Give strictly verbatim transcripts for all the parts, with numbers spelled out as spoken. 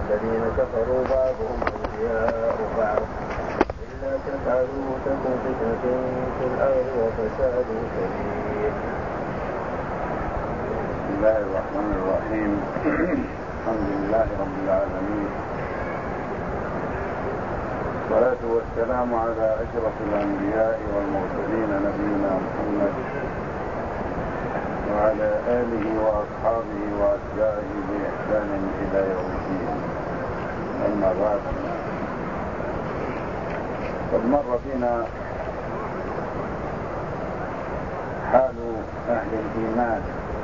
والذين كفروا بعضهم أولياء بعض إلا تفعلوا تكن فتنة في الأرض وفساد كبير. بسم الله الرحمن الرحيم. الحمد لله رب العالمين، والصلاة والسلام على أشرف الأنبياء والمرسلين نبينا محمد وعلى آله وأصحابه وأتباعه بإحسان إلى يوم الدين. أما بعد، قد مر بنا حال أهل الإيمان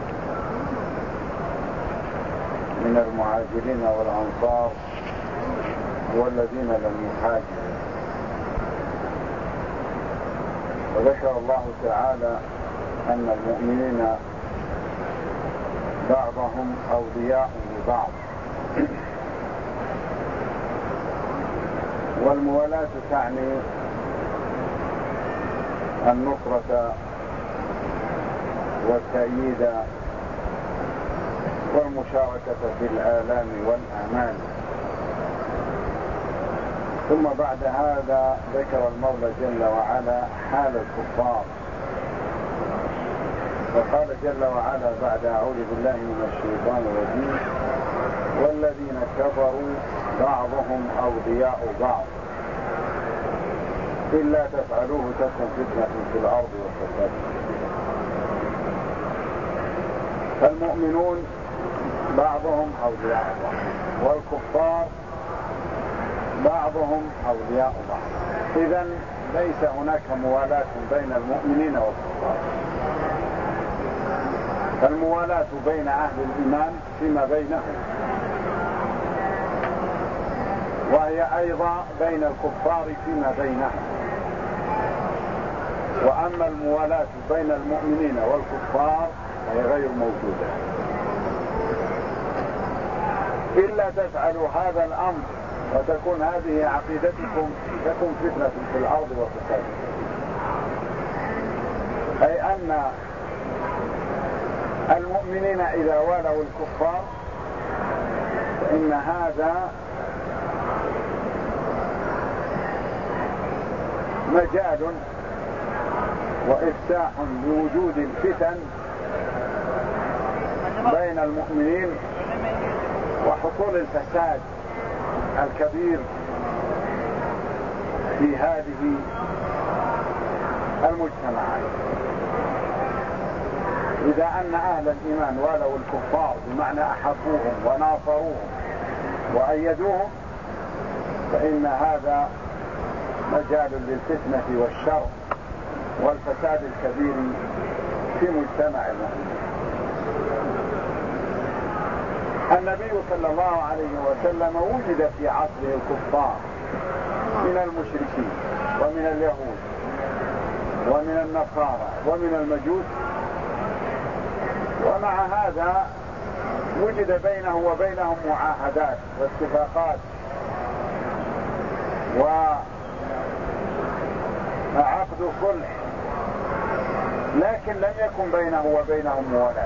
من المهاجرين والأنصار والذين لم يهاجروا، وذكر الله تعالى أن المؤمنين بعضهم أولياء لبعض، والموالاة تعني النصرة والتأييد والمشاركة في الآلام والآمال. ثم بعد هذا ذكر المولى جل وعلا حال الكفار، فقال جل وعلا بعد أعوذ بالله من الشيطان الرجيم: والذين كفروا بعضهم أولياء بعض إلا تفعلوه تكن فتنة في الأرض وفساد. فالمؤمنون بعضهم أولياء بعض، والكفار بعضهم أولياء بعض. إذن ليس هناك موالاة بين المؤمنين والكفار، فالموالاة بين أهل الإيمان فيما بينهم، وهي أيضا بين الكفار فيما بينهم. وأما الموالاة بين المؤمنين والكفار هي غير موجودة. إلا تفعلوا هذا الأمر وتكون هذه عقيدتكم تكون فتنة في الأرض وفساد، أي أن المؤمنين إذا والوا الكفار فإن هذا مجال وإفتاح لوجود الفتن بين المؤمنين وحصول الفساد الكبير في هذه المجتمعات. إذا أن أهل الإيمان والوا الكفار بمعنى أحبوهم وناصروهم وأيدوهم فإن هذا مجال للفتنة والشر والفساد الكبير في مجتمع المؤمنين. النبي صلى الله عليه وسلم وجد في عصره الكفار من المشركين ومن اليهود ومن النصارى ومن المجوس، ومع هذا وجد بينه وبينهم معاهدات واتفاقات وعقد صلح، لكن لم يكن بينه وبينهم موالاة،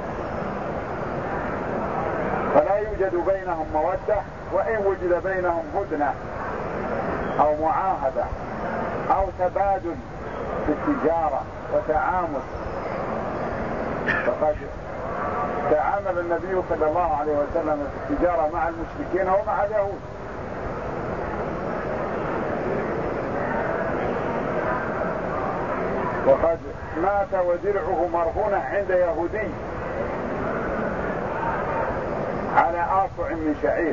فلا يوجد بينهم مودة. وإن وجد بينهم هدنة أو معاهدة أو تبادل في التجارة وتعامل، فقد تعامل النبي صلى الله عليه وسلم في التجارة مع المشركين ومع اليهود. وقد مات ودرعه مرهونة عند يهودي على آصع من شعير،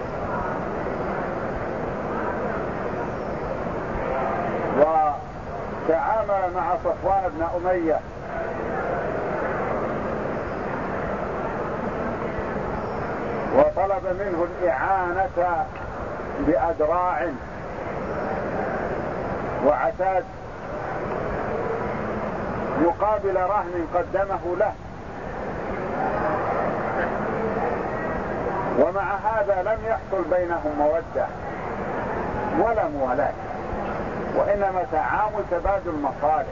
وتعامل مع صفوان بن أمية وطلب منه الإعانة بأدراع وعتاد مقابل رهن قدمه له، ومع هذا لم يحصل بينهم مودة ولا موالاة، وإنما تعامل تبادل مصالح.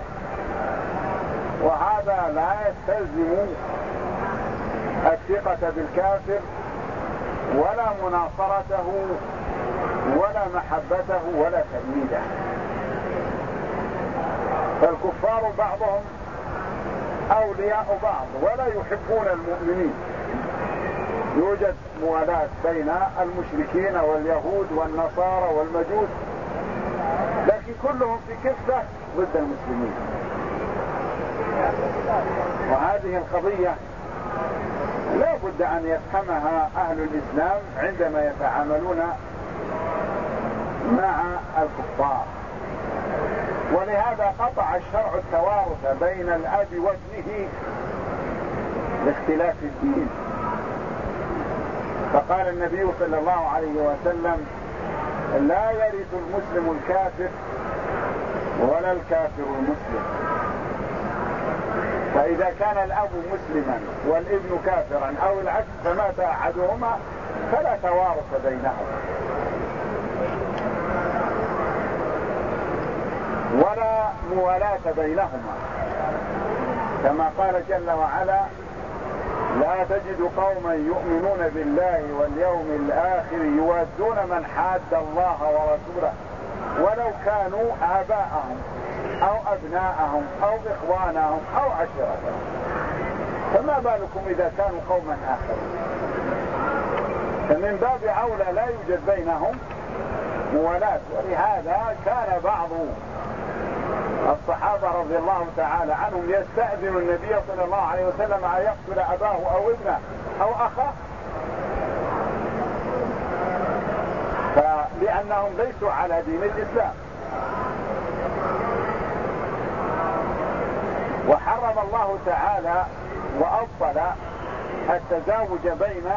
وهذا لا يستلزم الثقة بالكافر ولا مناصرته ولا محبته ولا تأييده. فالكفار بعضهم أولياء بعض ولا يحبون المؤمنين. يوجد موالاة بين المشركين واليهود والنصارى والمجوس، لكن كلهم في كفة ضد المسلمين. وهذه القضية لا بد أن يفهمها أهل الإسلام عندما يتعاملون مع الكفار. ولهذا قطع الشرع التوارث بين الأب وابنه لاختلاف الدين. فقال النبي صلى الله عليه وسلم: لا يرث المسلم الكافر ولا الكافر المسلم. فإذا كان الأب مسلما والابن كافرا أو العكس فمات أحدهما فلا توارث بينهم ولا موالاة بينهما، كما قال جل وعلا: لا تجد قوما يؤمنون بالله واليوم الآخر يوادون من حاد الله ورسوله ولو كانوا آباءهم أو أبناءهم أو إخوانهم أو عشيرتهم، فما بالكم إذا كانوا قوما آخرين. فمن باب أولى لا يوجد بينهم موالاة. ولهذا كان بعض الصحابة رضي الله تعالى عنهم يستأذن النبي صلى الله عليه وسلم أن يقتل أباه أو ابنه أو أخاه، لأنهم ليسوا على دين الإسلام. وحرم الله تعالى وأبطل التزاوج بين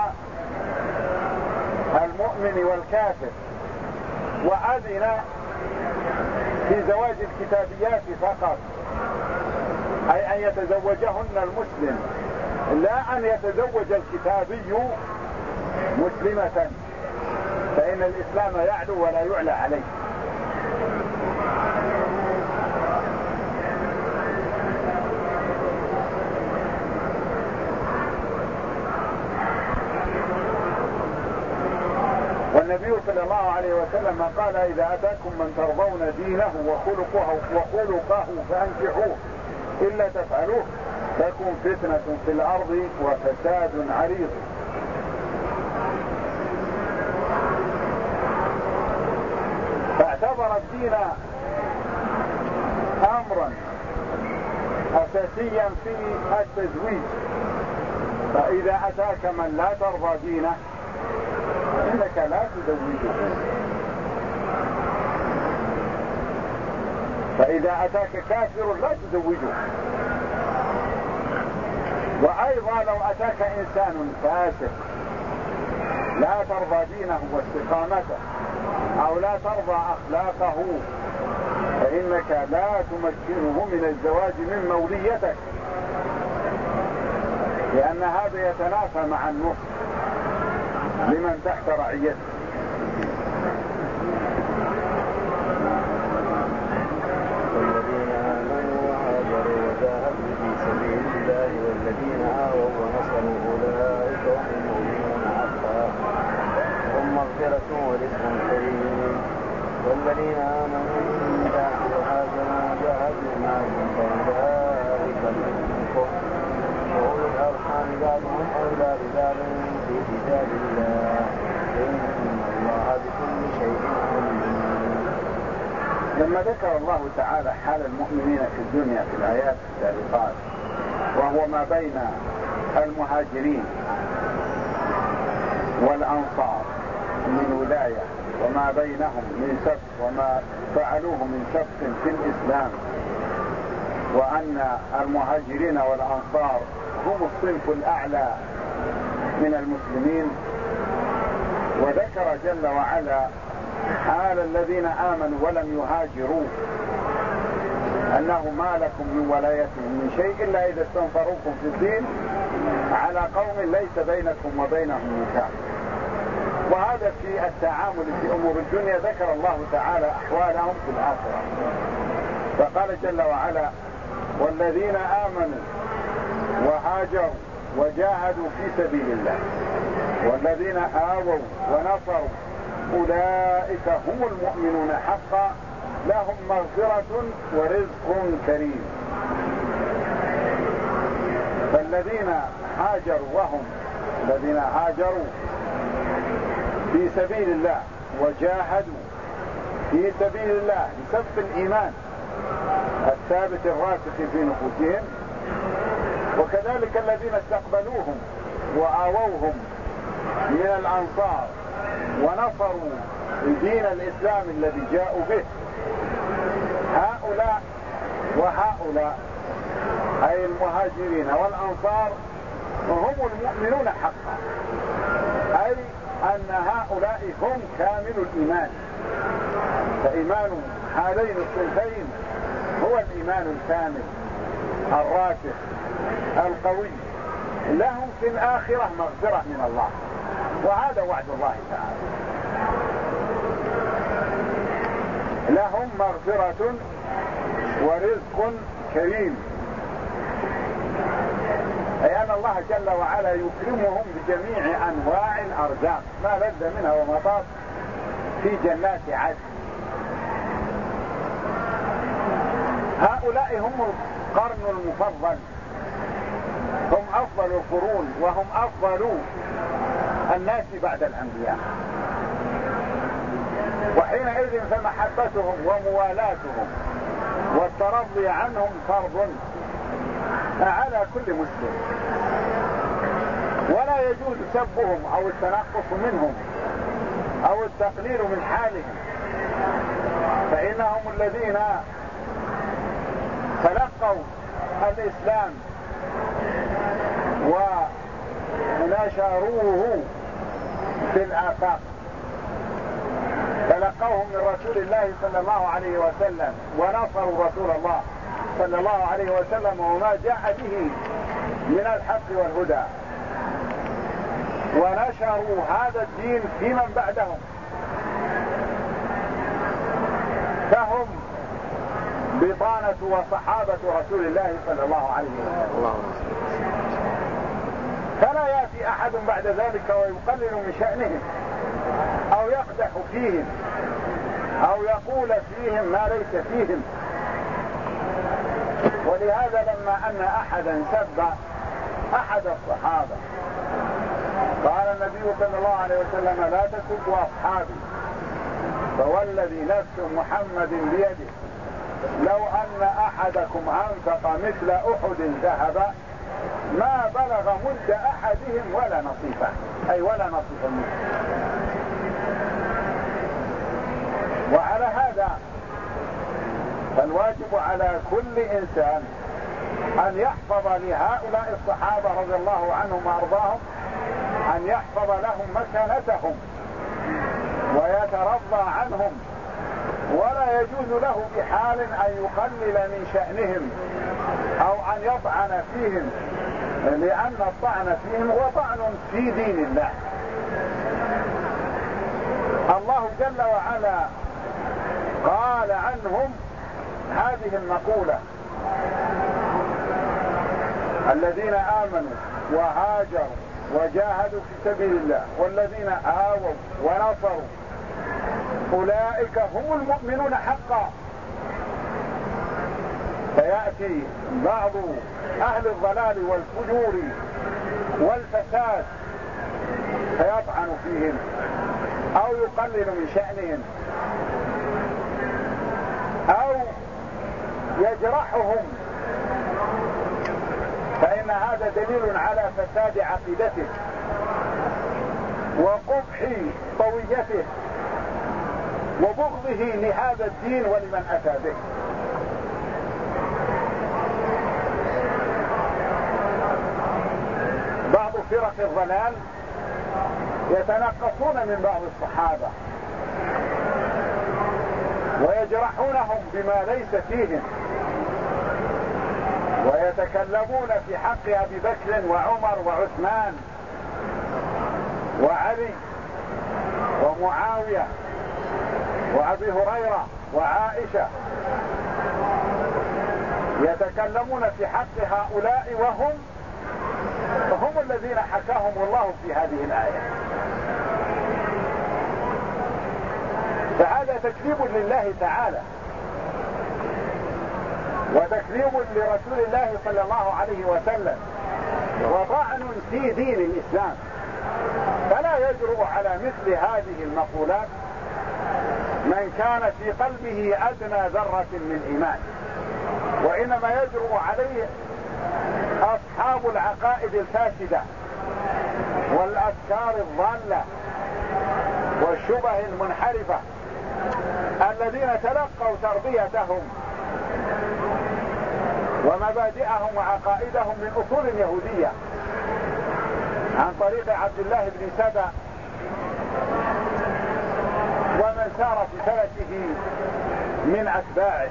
المؤمن والكافر، وأذن في زواج الكتابيات فقط، أي أن يتزوجهن المسلم، لا أن يتزوج الكتابي مسلمة، فإن الإسلام يعلو ولا يعلى عليه. والنبي صلى الله عليه وسلم قال: إذا أتاكم من ترضون دينه وخلقه وخلقه فأنكحوه، إلا تفعلوه تكون فتنة في الأرض وفساد عريض. فاعتبر الدين أمرا أساسيا في التزويج. فإذا أتاك من لا ترضى دينه إنك لا تزوجه. فإذا أتاك كافر لا تزوجه. وأيضا لو أتاك إنسان فاسق لا ترضى دينه واستقامته أو لا ترضى أخلاقه فإنك لا تمكنه من الزواج من موليتك، لأن هذا يتنافى مع النصح لمن تحت رعيته. والذين آمنوا وهاجروا وجاهدوا في سبيل الله والذين آووا ونصروا أولئك هم المؤمنون حقا هم مغفرة ورزق كريم. والذين آمنوا من بعد وهاجروا وجاهدوا معكم فأولئك منكم وأولو الأرحام بعضهم أولى ببعض في كتاب الله إن الله بكل شيء عليم. لما ذكر الله تعالى حال المؤمنين في الدنيا في الآيات السابقات، وهو ما بين المهاجرين والأنصار من ولاية وما بينهم من سبق وما فعلوه من سبق في الإسلام، وأن المهاجرين والأنصار هم الصنف الأعلى من المسلمين، وذكر جل وعلا حال الذين آمنوا ولم يهاجروا أنه ما لكم من ولايتهم من شيء إلا إذا استنصروكم في الدين على قوم ليس بينكم وبينهم ميثاق. وهذا في التعامل في أمور الدنيا ذكر الله تعالى أحوالهم في الآخرة، فقال جل وعلا: والذين آمنوا وهاجروا وجاهدوا في سبيل الله والذين آووا ونصروا أولئك هم المؤمنون حقا لهم مغفرة ورزق كريم. فالذين هاجروا وهم الذين هاجروا في سبيل الله وجاهدوا في سبيل الله بسبب الإيمان الثابت الراسخ في نفوسهم، وكذلك الذين استقبلوهم وآووهم من الأنصار ونصروا دين الإسلام الذي جاءوا به، هؤلاء وهؤلاء أي المهاجرين والأنصار هم المؤمنون حقا، أي أن هؤلاء هم كامل الإيمان. فإيمان هذين الصنفين هو الإيمان الكامل الراسخ القوي، لهم في الآخرة مغفرة من الله، وهذا وعد الله تعالى. لهم مغفرة ورزق كريم، أي أن الله جل وعلا يكرمهم بجميع أنواع الأرزاق ما لذ منها وما طاب في جنات عدن. هؤلاء هم القرن المفضل، هم أفضل القرون وهم أفضل الناس بعد الأنبياء، وحينئذ فمحبتهم وموالاتهم والترضي عنهم فرض على كل مسلم، ولا يجوز سبهم أو التنقص منهم أو التقليل من حالهم، فإنهم الذين تلقوا الإسلام ونشروه في الآفاق، تلقوه من رسول الله صلى الله عليه وسلم ونصروا رسول الله صلى الله عليه وسلم وما جاء به من الحق والهدى، ونشروا هذا الدين في من بعدهم، فهم بطانة وصحابة رسول الله صلى الله عليه وسلم. فلا يأتي أحد بعد ذلك ويقلل من شأنهم أو يقدح فيهم أو يقول فيهم ما ليس فيهم. ولهذا لما أن أحدا سب أحد الصحابة قال النبي صلى الله عليه وسلم: لا تسبوا أصحابي، فوالذي نفس محمد بيده لو أن أحدكم أنفق مثل أحد ذهبا ما بلغ مد أحدهم ولا نصيفه، أي ولا نصيف منه. وعلى هذا فالواجب على كل إنسان أن يحفظ لهؤلاء الصحابة رضي الله عنهم وأرضاهم، أن يحفظ لهم مكانتهم ويترضى عنهم، ولا يجوز له بحال أن يقلل من شأنهم أو أن يطعن فيهم، لأن الطعن فيهم هو طعن في دين الله. الله جل وعلا قال عنهم هذه المقولة: الذين آمنوا وهاجروا وجاهدوا في سبيل الله والذين آووا ونصروا أولئك هم المؤمنون حقا. فيأتي بعض أهل الضلال والفجور والفساد فيطعن فيهم أو يقلل من شأنهم أو يجرحهم، فإن هذا دليل على فساد عقيدته وقبح طويته وبغضه لهذا الدين ولمن أتى به. بعض فرق الضلال يتنقصون من بعض الصحابة ويجرحونهم بما ليس فيهم، ويتكلمون في حق أبي بكر وعمر وعثمان وعلي ومعاوية وأبي هريرة وعائشة، يتكلمون في حق هؤلاء وهم هم الذين الذين حكاهم الله في هذه الآية. فهذا تكذيب لله تعالى وتكذيب لرسول الله صلى الله عليه وسلم وطعن في دين الإسلام. فلا يجرؤ على مثل هذه المقولات من كان في قلبه أدنى ذرة من إيمان، وإنما يجرؤ عليه أصحاب العقائد الفاسدة والأفكار الضالة والشبه المنحرفة الذين تلقوا تربيتهم ومبادئهم وعقائدهم من أصول يهودية عن طريق عبد الله بن سبأ ومن سار في فلكه من أتباعه.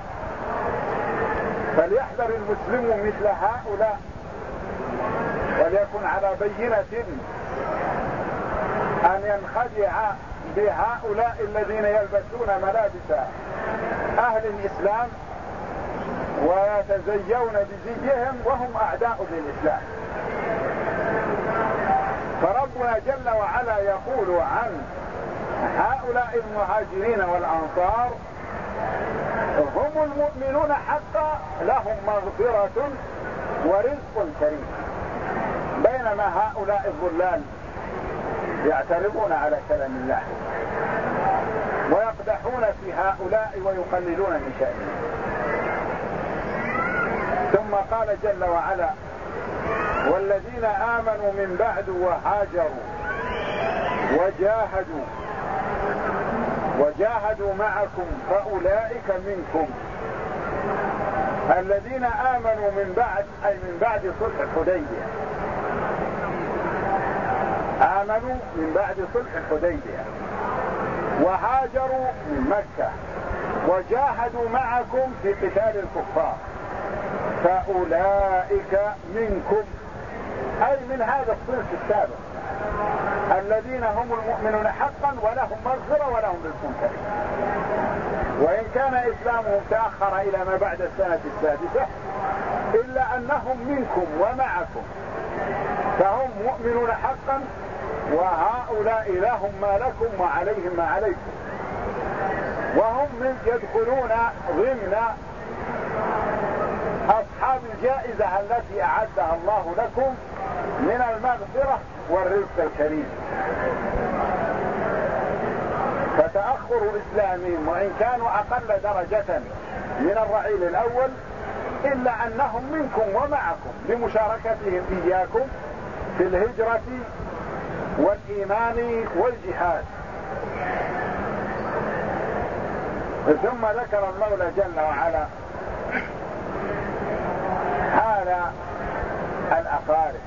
فليحذر المسلم مثل هؤلاء وليكن على بينة أن ينخدع بهؤلاء الذين يلبسون ملابس أهل الإسلام ويتزيون بزيهم وهم أعداء للإسلام. فربنا جل وعلا يقول عن هؤلاء المهاجرين والأنصار هم المؤمنون حقا لهم مغفرة ورزق كريم، بينما هؤلاء الضلال يعترضون على كلام الله ويقدحون في هؤلاء ويقللون من شأنهم. ثم قال جل وعلا والذين آمنوا من بعد وهاجروا وجاهدوا وجاهدوا معكم فأولئك منكم. الذين آمنوا من بعد أي من بعد صلح الحديبية، آمنوا من بعد صلح الحديبية وهاجروا من مكة وجاهدوا معكم في قتال الكفار فأولئك منكم، أي من هذا الصنف السابق الذين هم المؤمنون حقا ولهم مغفرة ولهم رزق كريم. وإن كان إسلامهم تأخر إلى ما بعد السنة السادسة إلا أنهم منكم ومعكم، فهم مؤمنون حقا وهؤلاء لهم ما لكم وعليهم ما عليكم، وهم من يدخلون ضمن أصحاب الجائزة التي أعدها الله لكم من المغفرة والرزق الكريم. فتأخر إسلامهم وإن كانوا أقل درجة من الرعيل الأول إلا أنهم منكم ومعكم لمشاركتهم إياكم في الهجرة والإيمان والجهاد. ثم ذكر المولى جل وعلا حال الأقارب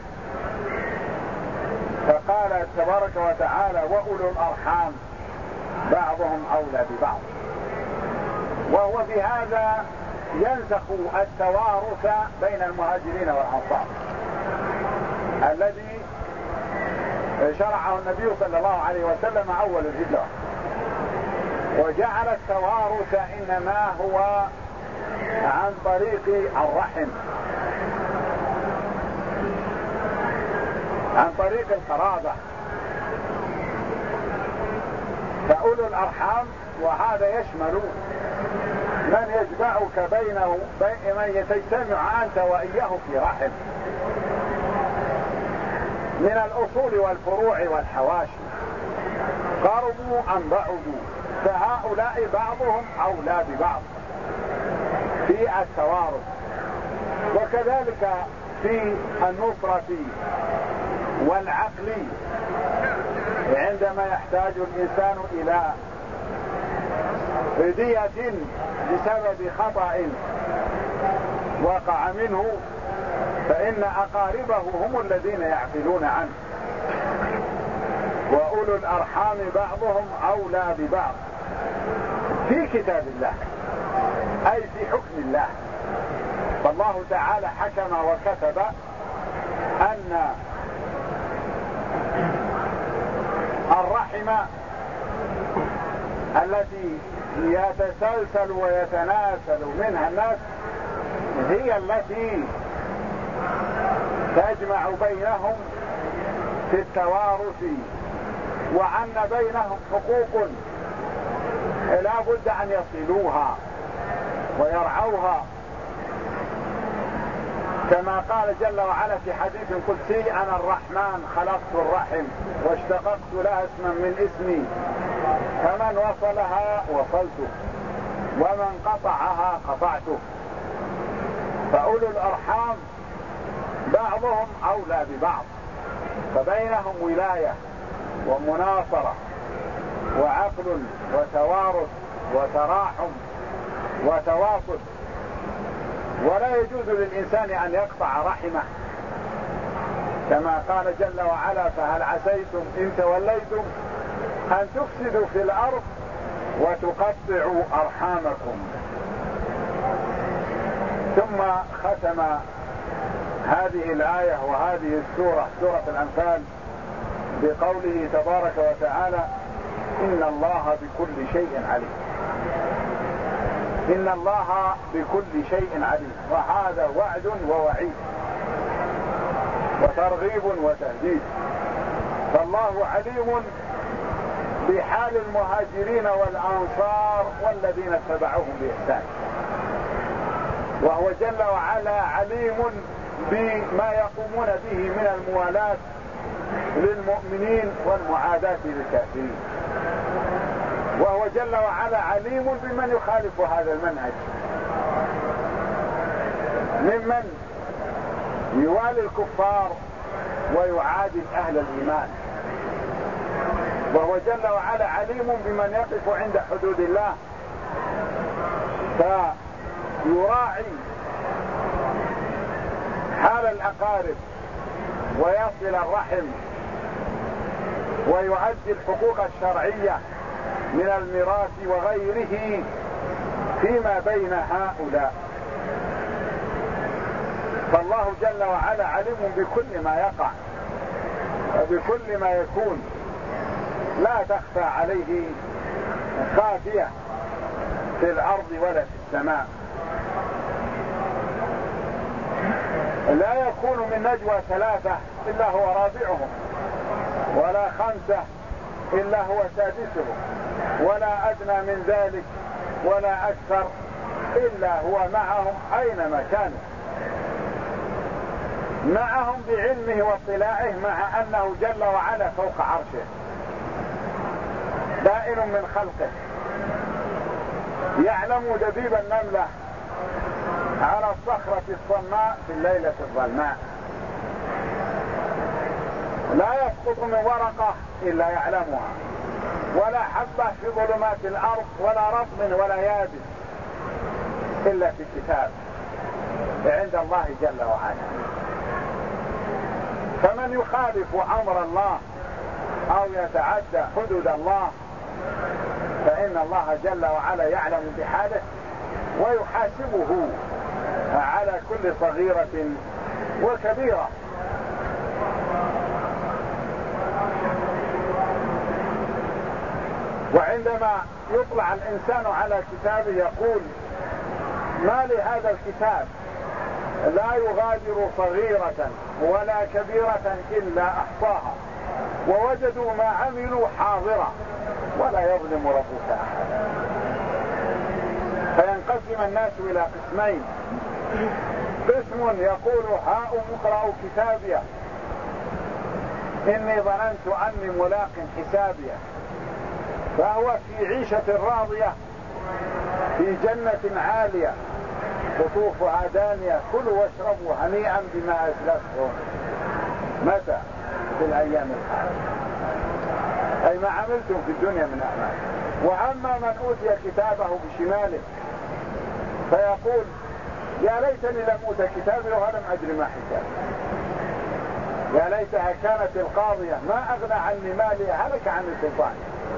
فقال تبارك وتعالى وأولو الأرحام بعضهم أولى ببعض، وهو بهذا ينسخ التوارث بين المهاجرين والأنصار الذي شرعه النبي صلى الله عليه وسلم أول الهجرة، وجعل التوارث إنما هو عن طريق الرحم، عن طريق القرابة. فأولو الأرحام وهذا يشمل من يجمعك بينه بين من تجتمع أنت وإياه في رحم من الأصول والفروع والحواشي، قربوا أم بعدوا، فهؤلاء بعضهم أولى ببعض في التوارث. وكذلك في النصرة والعقل عندما يحتاج الإنسان إلى فدية بسبب خطأ وقع منه فإن أقاربه هم الذين يعقلون عنه. وأولو الأرحام بعضهم أولى ببعض في كتاب الله أي في حكم الله. فالله تعالى حكم وكتب أن الرحم التي يتسلسل ويتناسل منها الناس هي التي تجمع بينهم في التوارث وأن بينهم حقوق لا بد أن يصلوها ويرعوها، كما قال جل وعلا في حديث قدسي: أنا الرحمن خلقت الرحم واشتققت لها اسما من اسمي، فمن وصلها وصلته ومن قطعها قطعته. فأولو الأرحام بعضهم أولى ببعض، فبينهم ولاية ومناصرة وعقل وتوارث وتراحم وتواصل، ولا يجوز للإنسان أن يقطع رحمه، كما قال جل وعلا: فهل عسيتم إن توليتم أن تفسدوا في الأرض وتقطعوا أرحامكم. ثم ختم هذه الآية وهذه السورة سورة الأنفال بقوله تبارك وتعالى: إن الله بكل شيء عليم. إن الله بكل شيء عليم، وهذا وعد ووعيد وترغيب وتهديد. فالله عليم بحال المهاجرين والأنصار والذين اتبعوهم بإحسان، وهو جل وعلا عليم بما يقومون به من الموالاة للمؤمنين والمعاداة للكافرين، وهو جل وعلا عليم بمن يخالف هذا المنهج ممن يوالي الكفار ويعادي أهل الإيمان، وهو جل وعلا عليم بمن يقف عند حدود الله فيراعي حال الأقارب ويصل الرحم ويؤدي الحقوق الشرعية من الميراث وغيره فيما بين هؤلاء. فالله جل وعلا عليم بكل ما يقع وبكل ما يكون، لا تخفى عليه خافية في الأرض ولا في السماء. لا يكون من نجوى ثلاثة إلا هو رابعهم، ولا خمسة إلا هو سادسهم، ولا أدنى من ذلك ولا أكثر إلا هو معهم أينما كانوا، معهم بعلمه واطلاعه، مع أنه جل وعلا فوق عرشه بائن من خلقه، يعلم دبيب النملة على الصخرة الصماء في الليلة الظلماء، لا يسقط من ورقة إلا يعلمها، ولا حبة في ظلمات الأرض ولا رطب ولا يابس إلا في كتاب عند الله جل وعلا. فمن يخالف أمر الله أو يتعدى حدود الله فإن الله جل وعلا يعلم بحاله ويحاسبه على كل صغيرة وكبيرة. وعندما يطلع الإنسان على كتابه يقول: ما لهذا الكتاب لا يغادر صغيرة ولا كبيرة إلا أحصاها ووجدوا ما عملوا حاضرا ولا يظلم ربك أحدا. فينقسم الناس إلى قسمين: قسم يقول: هاؤم اقرأوا كتابي إني ظننت أني ملاق حسابي، فهو في عيشة راضية في جنة عالية قطوفها دانية، كلوا واشربوا هنيئا بما أسلفتم متى في الأيام الحالية، أي ما عملتم في الدنيا من أعمال. وأما من أوتي كتابه بشماله فيقول: يا ليتني لم أوت كتابي ولم أدر ما حسابي، يا ليتها كانت القاضية ما أغنى عني مالي هلك عني سلطاني.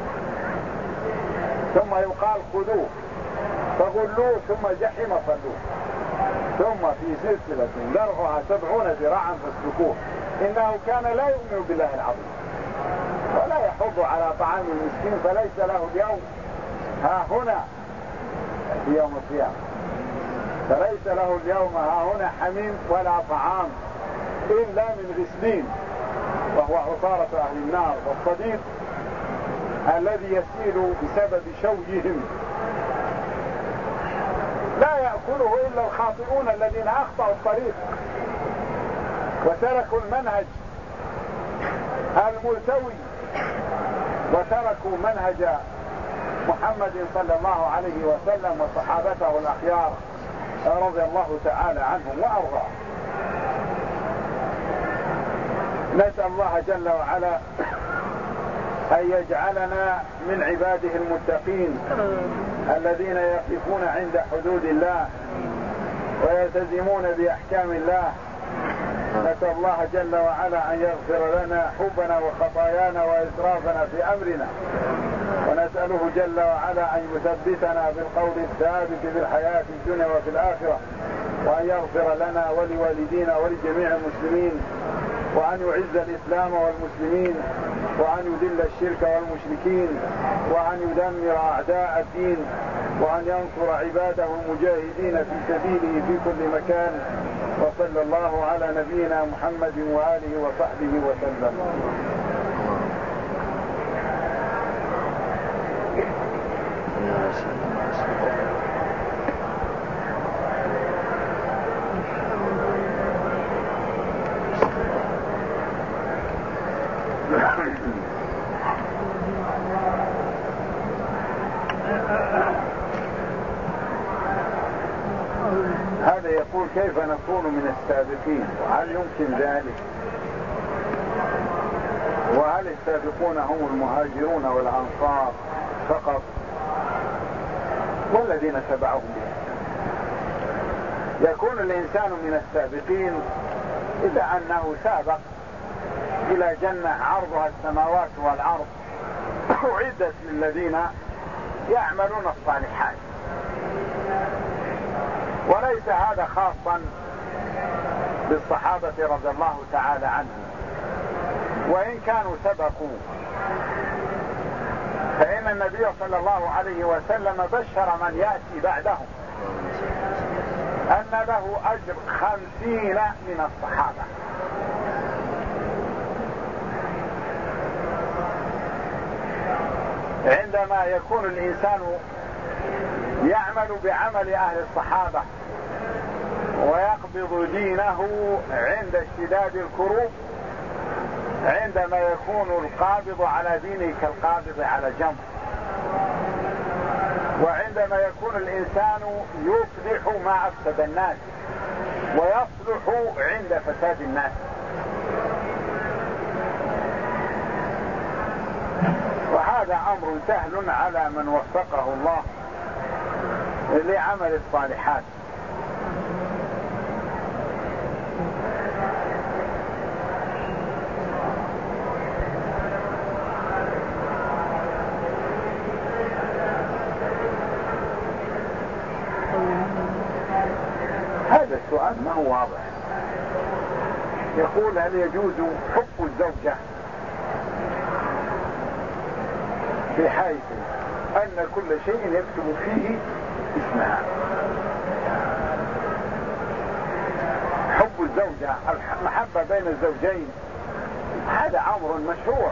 ثم يقال: خذوه فغلوه ثم الجحيم صلوه ثم في سلسلة ذرعها سبعون ذراعا فاسلكوه إنه كان لا يؤمن بالله العظيم ولا يحض على طعام المسكين فليس له اليوم ها هنا في يوم القيامة فليس له اليوم ها هنا حميم ولا طعام إلا من غسلين وهو عصارة أهل النار، والصديد الذي يسيل بسبب شويهم لا يأكله إلا الخاطئون الذين أخطأوا الطريق وتركوا المنهج الملتوي وتركوا منهج محمد صلى الله عليه وسلم وصحابته الأخيار رضي الله تعالى عنهم وأرضاهم. نسأل الله جل وعلا أن يجعلنا من عباده المتقين الذين يقفون عند حدود الله ويلتزمون بأحكام الله. نسأل الله جل وعلا أن يغفر لنا حبنا وخطايانا وإسرافنا في أمرنا، ونسأله جل وعلا أن يثبتنا بالقول الثابت في الحياة الدنيا وفي الآخرة، وأن يغفر لنا ولوالدينا ولجميع المسلمين، وأن يعز الإسلام والمسلمين، وأن يذل الشرك والمشركين، وأن يدمر أعداء الدين، وأن ينصر عباده المجاهدين في سبيله في كل مكان. وصلى الله على نبينا محمد وآله وصحبه وسلم. هذا يقول كيف نكون من السابقين، وهل يمكن ذلك؟ وهل السابقون هم المهاجرون والأنصار فقط والذين تبعهم بهم؟ يكون الإنسان من السابقين إذا أنه سابق إلى جنة عرضها السماوات والأرض أعدت للذين يعملون الصالحات، وليس هذا خاصا بالصحابة رضي الله تعالى عنهم، وإن كانوا سبقوا فإن النبي صلى الله عليه وسلم بشر من يأتي بعدهم أن له أجر خمسين من الصحابة. عندما يكون الإنسان يعمل بعمل أهل الصحابة ويقبض دينه عند اشتداد الكروب، عندما يكون القابض على دينه كالقابض على جمر، وعندما يكون الإنسان يصلح ما أفسد الناس ويصلح عند فساد الناس. وهذا أمر سهل على من وفقه الله لعمل الصالحات. هذا السؤال ما هو واضح. يقول هل يجوز حب الزوجة بحيث أن كل شيء يكتب فيه اسمها؟ حب الزوجة، المحبة بين الزوجين، هذا أمر مشروع،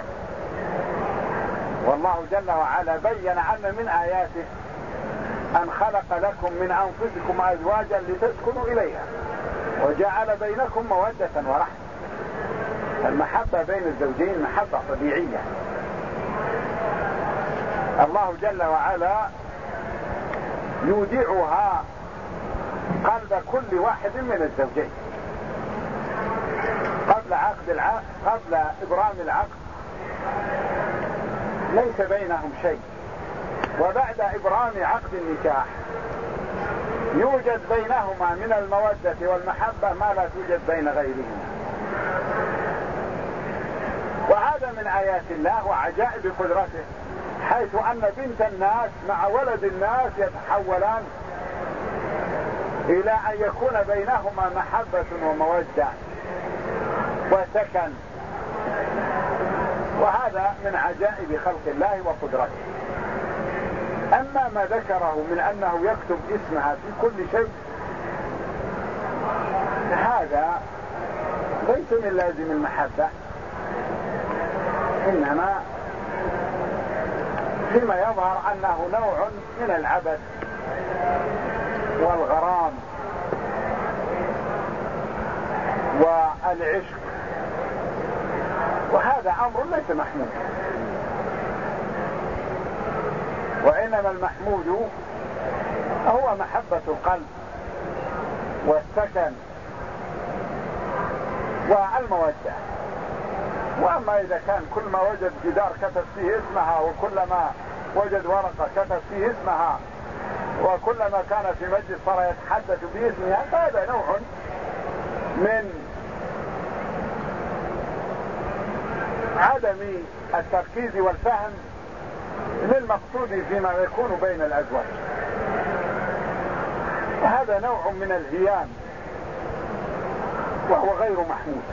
والله جل وعلا بين أن من آياته أن خلق لكم من أنفسكم أزواجا لتسكنوا إليها وجعل بينكم مودة ورحمة. المحبة بين الزوجين محبة طبيعية. الله جل وعلا يودعها قلب كل واحد من الزوجين قبل عقد العقد، قبل إبرام العقد ليس بينهم شيء، وبعد إبرام عقد النكاح يوجد بينهما من المودة والمحبة ما لا توجد بين غيرهما. وهذا من آيات الله وعجائب قدرته، حيث أن بنت الناس مع ولد الناس يتحولان إلى أن يكون بينهما محبة ومودة وسكن. وهذا من عجائب خلق الله وقدرته. أما ما ذكره من أنه يكتب اسمها في كل شيء، هذا ليس من لازم المحبة، إنما فيما يظهر أنه نوع من العبث والغرام والعشق، وهذا أمر ليس محمود. وإنما المحمود هو محبة القلب والسكن والمودة. وأما إذا كان كل ما وجد جدار كتب فيه اسمها، وكلما وجد ورقة كتب فيه اسمها، وكلما كان في مجلس صار يتحدث باسمها، فهذا نوع من عدم التركيز والفهم للمقصود فيما يكون بين الأزواج، وهذا نوع من الهيام وهو غير محمود،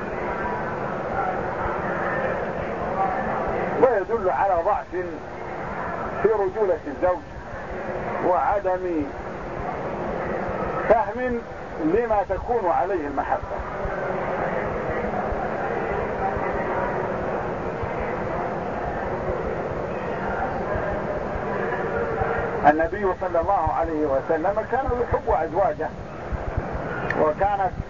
ويدل على ضعف في رجولة الزوج وعدم فهم لما تكون عليه المحبة. النبي صلى الله عليه وسلم كان يحب أزواجه، وكانت